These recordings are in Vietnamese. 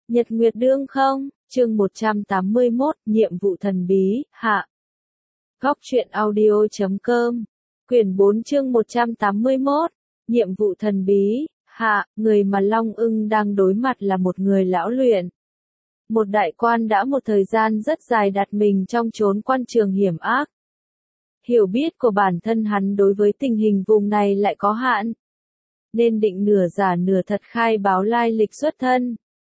Nhật Nguyệt Đương không, chương 181, nhiệm vụ thần bí, hạ. Góc truyện audio.com, quyển 4 chương 181, nhiệm vụ thần bí, hạ, người mà Long Ưng đang đối mặt là một người lão luyện. Một đại quan đã một thời gian rất dài đặt mình trong chốn quan trường hiểm ác. Hiểu biết của bản thân hắn đối với tình hình vùng này lại có hạn, nên định nửa giả nửa thật khai báo lai lịch xuất thân,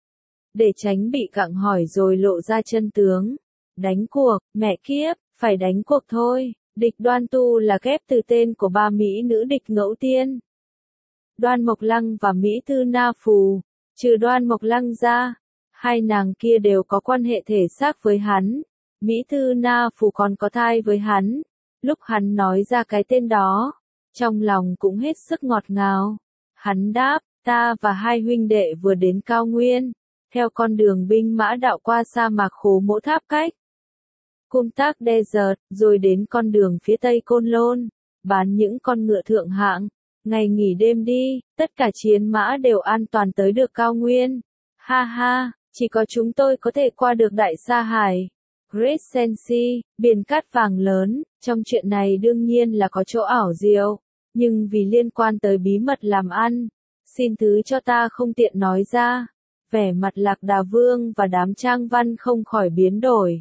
để tránh bị gặng hỏi rồi lộ ra chân tướng. Đánh cuộc, mẹ kiếp, phải đánh cuộc thôi. Địch Đoan Tu là ghép từ tên của ba mỹ nữ địch ngẫu tiên, Đoan Mộc Lăng và Mỹ Tư Na Phù. Trừ Đoan Mộc Lăng ra, hai nàng kia đều có quan hệ thể xác với hắn. Mỹ Tư Na Phù còn có thai với hắn. Lúc hắn nói ra cái tên đó, trong lòng cũng hết sức ngọt ngào. Hắn đáp, ta và hai huynh đệ vừa đến cao nguyên, theo con đường binh mã đạo qua sa mạc Khố Mỗ Tháp Cách, Cung Tác Desert, rồi đến con đường phía tây Côn Lôn, bán những con ngựa thượng hạng. Ngày nghỉ đêm đi, tất cả chiến mã đều an toàn tới được cao nguyên. Ha ha, chỉ có chúng tôi có thể qua được Đại Sa Hải, Great Sensi, biển cát vàng lớn. Trong chuyện này đương nhiên là có chỗ ảo diệu, nhưng vì liên quan tới bí mật làm ăn, xin thứ cho ta không tiện nói ra. Vẻ mặt Lạc Đà Vương và đám Trang Văn không khỏi biến đổi.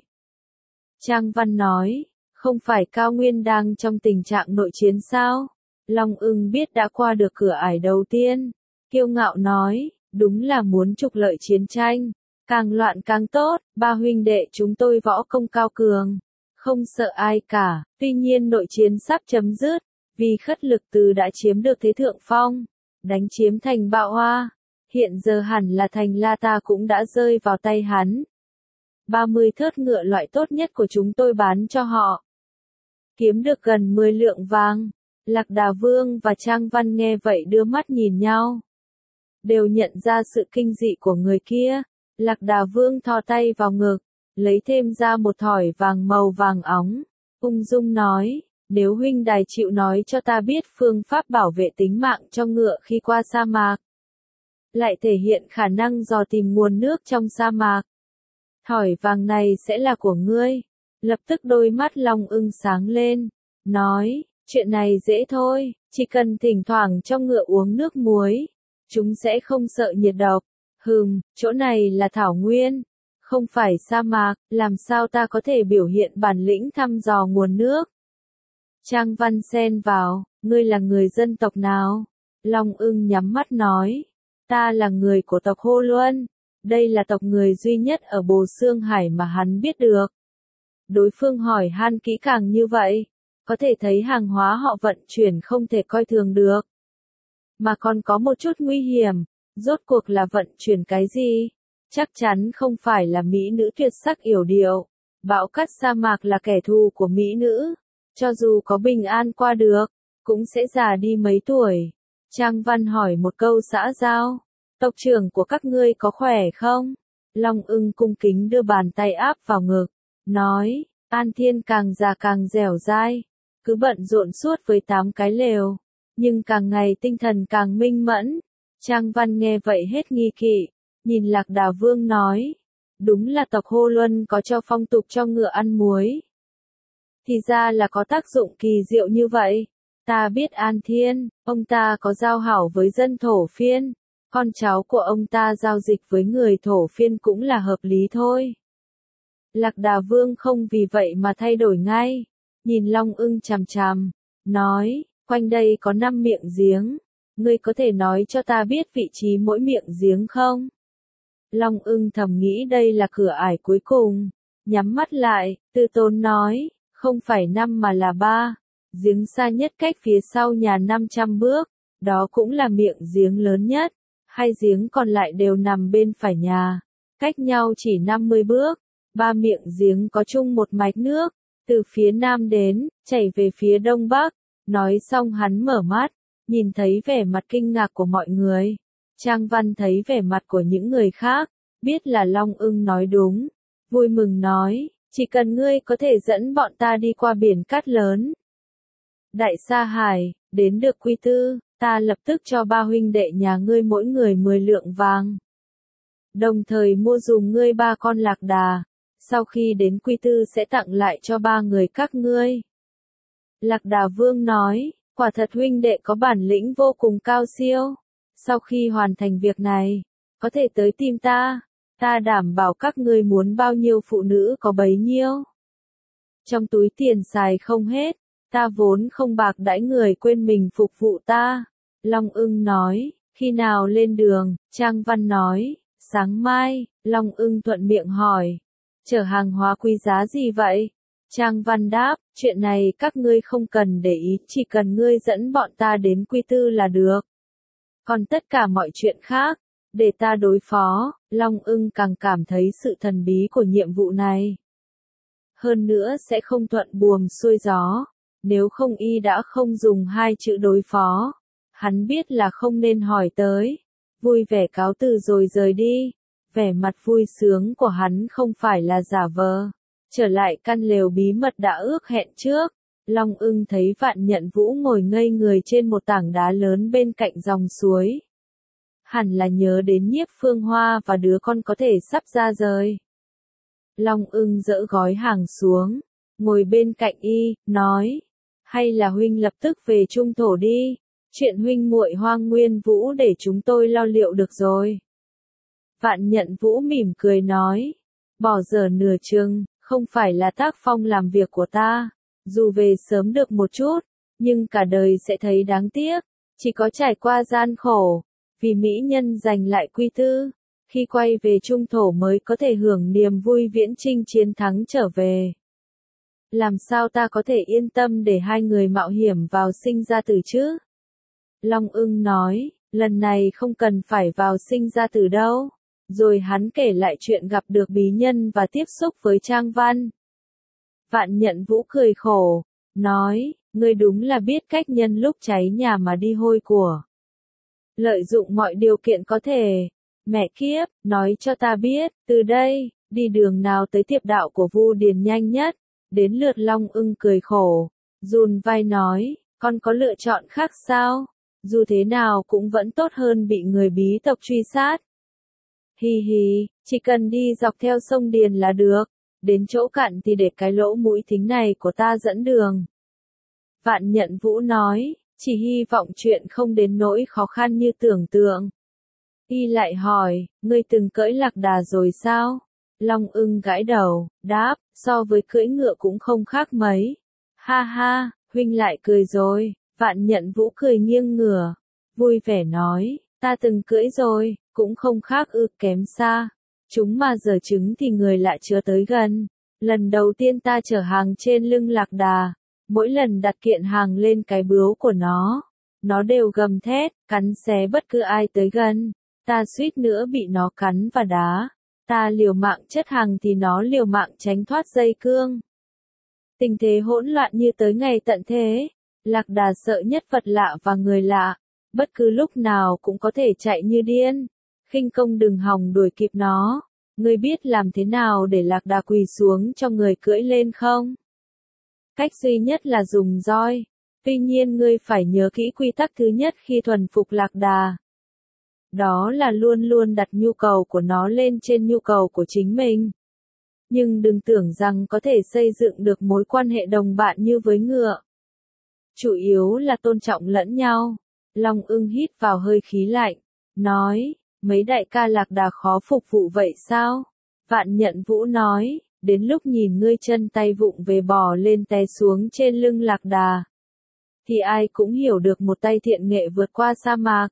Trang Văn nói, không phải cao nguyên đang trong tình trạng nội chiến sao? Long Ưng biết đã qua được cửa ải đầu tiên, kiêu ngạo nói, đúng là muốn trục lợi chiến tranh, càng loạn càng tốt. Ba huynh đệ chúng tôi võ công cao cường, không sợ ai cả. Tuy nhiên nội chiến sắp chấm dứt, vì Khất Lực Từ đã chiếm được thế thượng phong, đánh chiếm thành Bạo Hoa. Hiện giờ hẳn là thành La Ta cũng đã rơi vào tay hắn. 30 thớt ngựa loại tốt nhất của chúng tôi bán cho họ, kiếm được gần 10 lượng vàng. Lạc Đà Vương và Trang Văn nghe vậy đưa mắt nhìn nhau, đều nhận ra sự kinh dị của người kia. Lạc Đà Vương thò tay vào ngực, lấy thêm ra một thỏi vàng màu vàng óng, ung dung nói, nếu huynh đài chịu nói cho ta biết phương pháp bảo vệ tính mạng cho ngựa khi qua sa mạc, lại thể hiện khả năng dò tìm nguồn nước trong sa mạc, thỏi vàng này sẽ là của ngươi. Lập tức đôi mắt Long Ưng sáng lên, nói, chuyện này dễ thôi, chỉ cần thỉnh thoảng cho ngựa uống nước muối, chúng sẽ không sợ nhiệt độc. Chỗ này là thảo nguyên, không phải sa mạc, làm sao ta có thể biểu hiện bản lĩnh thăm dò nguồn nước? Trang Văn xen vào, ngươi là người dân tộc nào? Long Ưng nhắm mắt nói, ta là người của tộc Hô Luân, đây là tộc người duy nhất ở Bồ Xương Hải mà hắn biết được. Đối phương hỏi han kỹ càng như vậy, có thể thấy hàng hóa họ vận chuyển không thể coi thường được, mà còn có một chút nguy hiểm. Rốt cuộc là vận chuyển cái gì? Chắc chắn không phải là mỹ nữ tuyệt sắc yểu điệu. Bão cát sa mạc là kẻ thù của mỹ nữ, cho dù có bình an qua được, cũng sẽ già đi mấy tuổi. Trang Văn hỏi một câu xã giao, tộc trưởng của các ngươi có khỏe không? Long Ưng cung kính đưa bàn tay áp vào ngực, nói, An Thiên càng già càng dẻo dai, cứ bận rộn suốt với 8 cái lều, nhưng càng ngày tinh thần càng minh mẫn. Trang Văn nghe vậy hết nghi kỵ, nhìn Lạc Đà Vương nói, đúng là tộc Hô Luân có cho phong tục cho ngựa ăn muối. Thì ra là có tác dụng kỳ diệu như vậy. Ta biết An Thiên, ông ta có giao hảo với dân Thổ Phiên, con cháu của ông ta giao dịch với người Thổ Phiên cũng là hợp lý thôi. Lạc Đà Vương không vì vậy mà thay đổi ngay, nhìn Long Ưng chằm chằm, nói, quanh đây có 5 miệng giếng, ngươi có thể nói cho ta biết vị trí mỗi miệng giếng không? Long Ưng thầm nghĩ đây là cửa ải cuối cùng, nhắm mắt lại, từ tốn nói, không phải 5 mà là 3, giếng xa nhất cách phía sau nhà 500 bước, đó cũng là miệng giếng lớn nhất, hai giếng còn lại đều nằm bên phải nhà, cách nhau chỉ 50 bước, 3 miệng giếng có chung một mạch nước, từ phía nam đến, chảy về phía đông bắc. Nói xong hắn mở mắt, nhìn thấy vẻ mặt kinh ngạc của mọi người. Trang Văn thấy vẻ mặt của những người khác, biết là Long Ưng nói đúng, vui mừng nói, chỉ cần ngươi có thể dẫn bọn ta đi qua biển cát lớn, Đại Sa Hải, đến được Quy Tư, ta lập tức cho ba huynh đệ nhà ngươi mỗi người 10 lượng vàng. đồng thời mua dùm ngươi 3 con lạc đà, sau khi đến Quy Tư sẽ tặng lại cho 3 người các ngươi. Lạc Đà Vương nói, quả thật huynh đệ có bản lĩnh vô cùng cao siêu, sau khi hoàn thành việc này, có thể tới tìm ta đảm bảo các ngươi muốn bao nhiêu phụ nữ có bấy nhiêu. Trong túi tiền xài không hết, ta vốn không bạc đãi người quên mình phục vụ ta. Long Ưng nói, khi nào lên đường, Trang Văn nói, sáng mai. Long Ưng thuận miệng hỏi, chở hàng hóa quý giá gì vậy? Trang Văn đáp, chuyện này các ngươi không cần để ý, chỉ cần ngươi dẫn bọn ta đến Quy Tư là được. Còn tất cả mọi chuyện khác, để ta đối phó. Long Ưng càng cảm thấy sự thần bí của nhiệm vụ này. Hơn nữa sẽ không thuận buồm xuôi gió, nếu không y đã không dùng 2 chữ đối phó. Hắn biết là không nên hỏi tới, vui vẻ cáo từ rồi rời đi. Vẻ mặt vui sướng của hắn không phải là giả vờ. Trở lại căn lều bí mật đã ước hẹn trước, Long Ưng thấy Vạn Nhận Vũ ngồi ngây người trên một tảng đá lớn bên cạnh dòng suối. Hẳn là nhớ đến Nhiếp Phương Hoa và đứa con có thể sắp ra rời. Long Ưng dỡ gói hàng xuống, ngồi bên cạnh y, nói, hay là huynh lập tức về Trung Thổ đi, chuyện huynh muội Hoang Nguyên Vũ để chúng tôi lo liệu được rồi. Vạn Nhận Vũ mỉm cười nói, bỏ dở nửa chừng, không phải là tác phong làm việc của ta, dù về sớm được một chút, nhưng cả đời sẽ thấy đáng tiếc, chỉ có trải qua gian khổ, vì mỹ nhân giành lại Quy Tư, khi quay về Trung Thổ mới có thể hưởng niềm vui viễn chinh chiến thắng trở về. Làm sao ta có thể yên tâm để 2 người mạo hiểm vào sinh ra tử chứ? Long Ưng nói, lần này không cần phải vào sinh ra tử đâu. Rồi hắn kể lại chuyện gặp được bí nhân và tiếp xúc với Trang Văn. Vạn Nhận Vũ cười khổ, nói, ngươi đúng là biết cách nhân lúc cháy nhà mà đi hôi của. Lợi dụng mọi điều kiện có thể. Mẹ kiếp, nói cho ta biết, từ đây, đi đường nào tới tiệp đạo của Vu Điền nhanh nhất. Đến lượt Long Ưng cười khổ, run vai nói, con có lựa chọn khác sao? Dù thế nào cũng vẫn tốt hơn bị người bí tộc truy sát. Hi hi, chỉ cần đi dọc theo sông Điền là được, đến chỗ cạn thì để cái lỗ mũi thính này của ta dẫn đường. Vạn Nhận Vũ nói, chỉ hy vọng chuyện không đến nỗi khó khăn như tưởng tượng. Y lại hỏi, ngươi từng cưỡi lạc đà rồi sao? Long Ưng gãi đầu, đáp, so với cưỡi ngựa cũng không khác mấy. Ha ha, huynh lại cười rồi. Vạn Nhận Vũ cười nghiêng ngửa, vui vẻ nói, ta từng cưỡi rồi, cũng không khác kém xa. Chúng mà giở trứng thì người lại chưa tới gần. Lần đầu tiên ta chở hàng trên lưng lạc đà, mỗi lần đặt kiện hàng lên cái bướu của nó đều gầm thét, cắn xé bất cứ ai tới gần. Ta suýt nữa bị nó cắn và đá. Ta liều mạng chất hàng thì nó liều mạng tránh thoát dây cương. Tình thế hỗn loạn như tới ngày tận thế. Lạc đà sợ nhất vật lạ và người lạ, bất cứ lúc nào cũng có thể chạy như điên. Khinh công đừng hòng đuổi kịp nó. Ngươi biết làm thế nào để lạc đà quỳ xuống cho người cưỡi lên không? Cách duy nhất là dùng roi. Tuy nhiên ngươi phải nhớ kỹ quy tắc thứ nhất khi thuần phục lạc đà. Đó là luôn luôn đặt nhu cầu của nó lên trên nhu cầu của chính mình. Nhưng đừng tưởng rằng có thể xây dựng được mối quan hệ đồng bạn như với ngựa. Chủ yếu là tôn trọng lẫn nhau. Long Ưng hít vào hơi khí lạnh, nói, mấy đại ca lạc đà khó phục vụ vậy sao? Vạn Nhận Vũ nói, đến lúc nhìn ngươi chân tay vụng về bò lên té xuống trên lưng lạc đà, thì ai cũng hiểu được một tay thiện nghệ vượt qua sa mạc.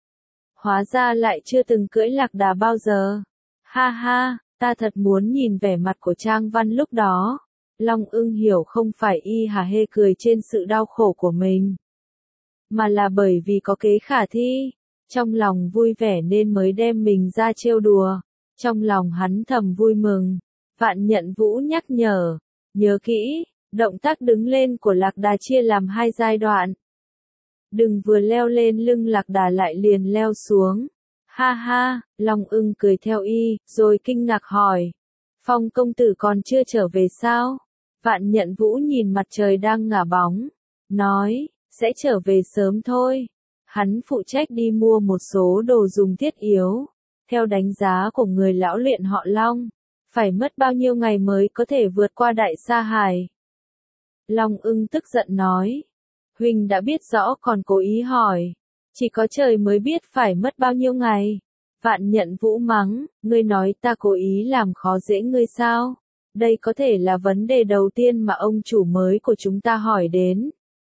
Hóa ra lại chưa từng cưỡi lạc đà bao giờ. Ha ha, ta thật muốn nhìn vẻ mặt của Trang Văn lúc đó. Long Ưng hiểu không phải y hả hê cười trên sự đau khổ của mình, mà là bởi vì có kế khả thi. Trong lòng vui vẻ nên mới đem mình ra trêu đùa. Trong lòng hắn thầm vui mừng. Vạn Nhận Vũ nhắc nhở, nhớ kỹ, động tác đứng lên của lạc đà chia làm 2 giai đoạn. Đừng vừa leo lên lưng lạc đà lại liền leo xuống. Ha ha, Long Ưng cười theo y, rồi kinh ngạc hỏi, Phong công tử còn chưa trở về sao? Vạn Nhận Vũ nhìn mặt trời đang ngả bóng, nói, sẽ trở về sớm thôi. Hắn phụ trách đi mua một số đồ dùng thiết yếu. Theo đánh giá của người lão luyện họ Long, phải mất bao nhiêu ngày mới có thể vượt qua Đại Sa Hải? Long Ưng tức giận nói. Huynh đã biết rõ còn cố ý hỏi. Chỉ có trời mới biết phải mất bao nhiêu ngày. Vạn Nhận Vũ mắng, ngươi nói ta cố ý làm khó dễ ngươi sao? Đây có thể là vấn đề đầu tiên mà ông chủ mới của chúng ta hỏi đến.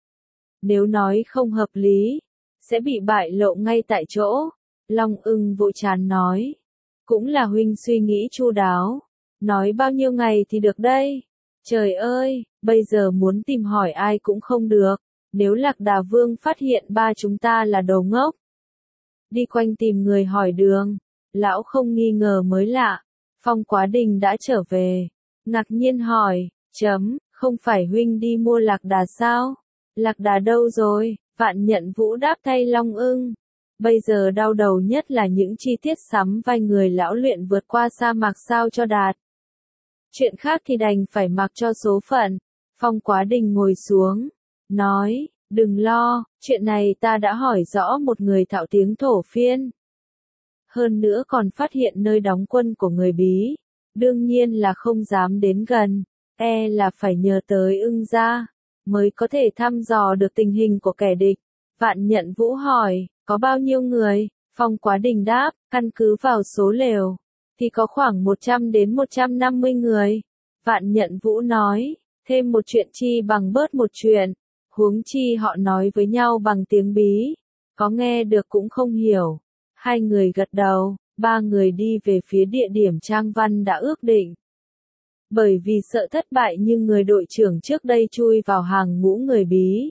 Nếu nói không hợp lý, sẽ bị bại lộ ngay tại chỗ. Long Ưng vội chán nói. Cũng là huynh suy nghĩ chu đáo. Nói bao nhiêu ngày thì được đây? Trời ơi, bây giờ muốn tìm hỏi ai cũng không được. Nếu Lạc Đà Vương phát hiện ba chúng ta là đồ ngốc. Đi quanh tìm người hỏi đường. Lão không nghi ngờ mới lạ. Phong Quá Đình đã trở về. Ngạc nhiên hỏi, không phải huynh đi mua lạc đà sao? Lạc đà đâu rồi? Vạn Nhận Vũ đáp thay Long Ưng. Bây giờ đau đầu nhất là những chi tiết sắm vai người lão luyện vượt qua sa mạc sao cho đạt. Chuyện khác thì đành phải mặc cho số phận. Phong Quá Đình ngồi xuống, nói, đừng lo, chuyện này ta đã hỏi rõ một người thạo tiếng thổ phiên. Hơn nữa còn phát hiện nơi đóng quân của người Bí. Đương nhiên là không dám đến gần, là phải nhờ tới Ưng gia, mới có thể thăm dò được tình hình của kẻ địch. Vạn Nhận Vũ hỏi, có bao nhiêu người? Phong Quá Đình đáp, căn cứ vào số lều, thì có khoảng 100 đến 150 người. Vạn Nhận Vũ nói, thêm một chuyện chi bằng bớt một chuyện, huống chi họ nói với nhau bằng tiếng Bí, có nghe được cũng không hiểu. Hai người gật đầu. Ba người đi về phía địa điểm Trang Văn đã ước định. Bởi vì sợ thất bại như người đội trưởng trước đây chui vào hàng ngũ người Bí.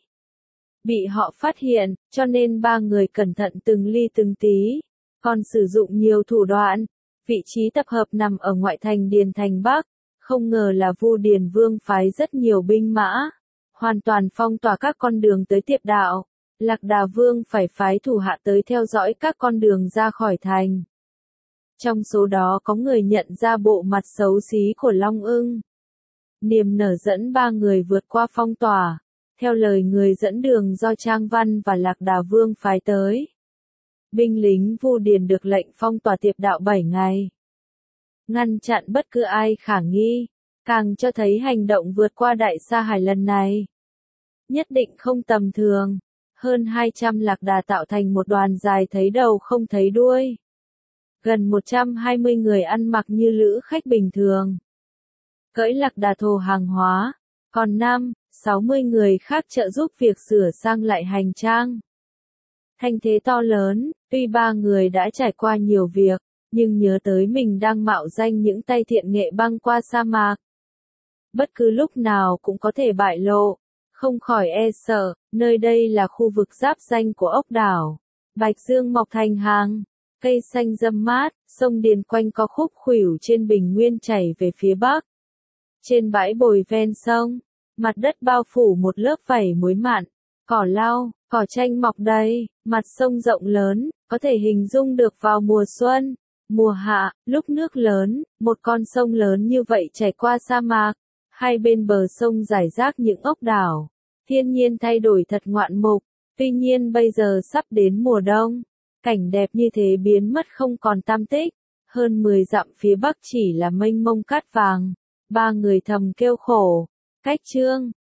Bị họ phát hiện, cho nên ba người cẩn thận từng ly từng tí. Còn sử dụng nhiều thủ đoạn. Vị trí tập hợp nằm ở ngoại thành Điền Thành Bắc. Không ngờ là Vu Điền Vương phái rất nhiều binh mã. Hoàn toàn phong tỏa các con đường tới Tiệp Đạo. Lạc Đà Vương phải phái thủ hạ tới theo dõi các con đường ra khỏi thành. Trong số đó có người nhận ra bộ mặt xấu xí của Long Ưng. Niềm nở dẫn ba người vượt qua phong tỏa, theo lời người dẫn đường do Trang Văn và Lạc Đà Vương phái tới. Binh lính Vu Điền được lệnh phong tỏa Tiệp Đạo 7 ngày. Ngăn chặn bất cứ ai khả nghi, càng cho thấy hành động vượt qua Đại Sa Hải lần này nhất định không tầm thường. Hơn 200 lạc đà tạo thành một đoàn dài thấy đầu không thấy đuôi. Gần 120 người ăn mặc như lữ khách bình thường. Cưỡi lạc đà thồ hàng hóa. Còn 60 người khác trợ giúp việc sửa sang lại hành trang. Thanh thế to lớn, tuy ba người đã trải qua nhiều việc, nhưng nhớ tới mình đang mạo danh những tay thiện nghệ băng qua sa mạc. Bất cứ lúc nào cũng có thể bại lộ. Không khỏi sợ, nơi đây là khu vực giáp ranh của ốc đảo. Bạch dương mọc thành hàng, cây xanh râm mát, sông Điền quanh co khúc khuỷu trên bình nguyên chảy về phía bắc. Trên bãi bồi ven sông, mặt đất bao phủ một lớp vảy muối mặn, cỏ lau, cỏ chanh mọc đầy, mặt sông rộng lớn, có thể hình dung được vào mùa xuân, mùa hạ, lúc nước lớn, một con sông lớn như vậy chảy qua sa mạc. Hai bên bờ sông rải rác những ốc đảo, thiên nhiên thay đổi thật ngoạn mục. Tuy nhiên bây giờ sắp đến mùa đông, cảnh đẹp như thế biến mất không còn tăm tích. Hơn 10 dặm phía bắc chỉ là mênh mông cát vàng. Ba người thầm kêu khổ. Cách Trương,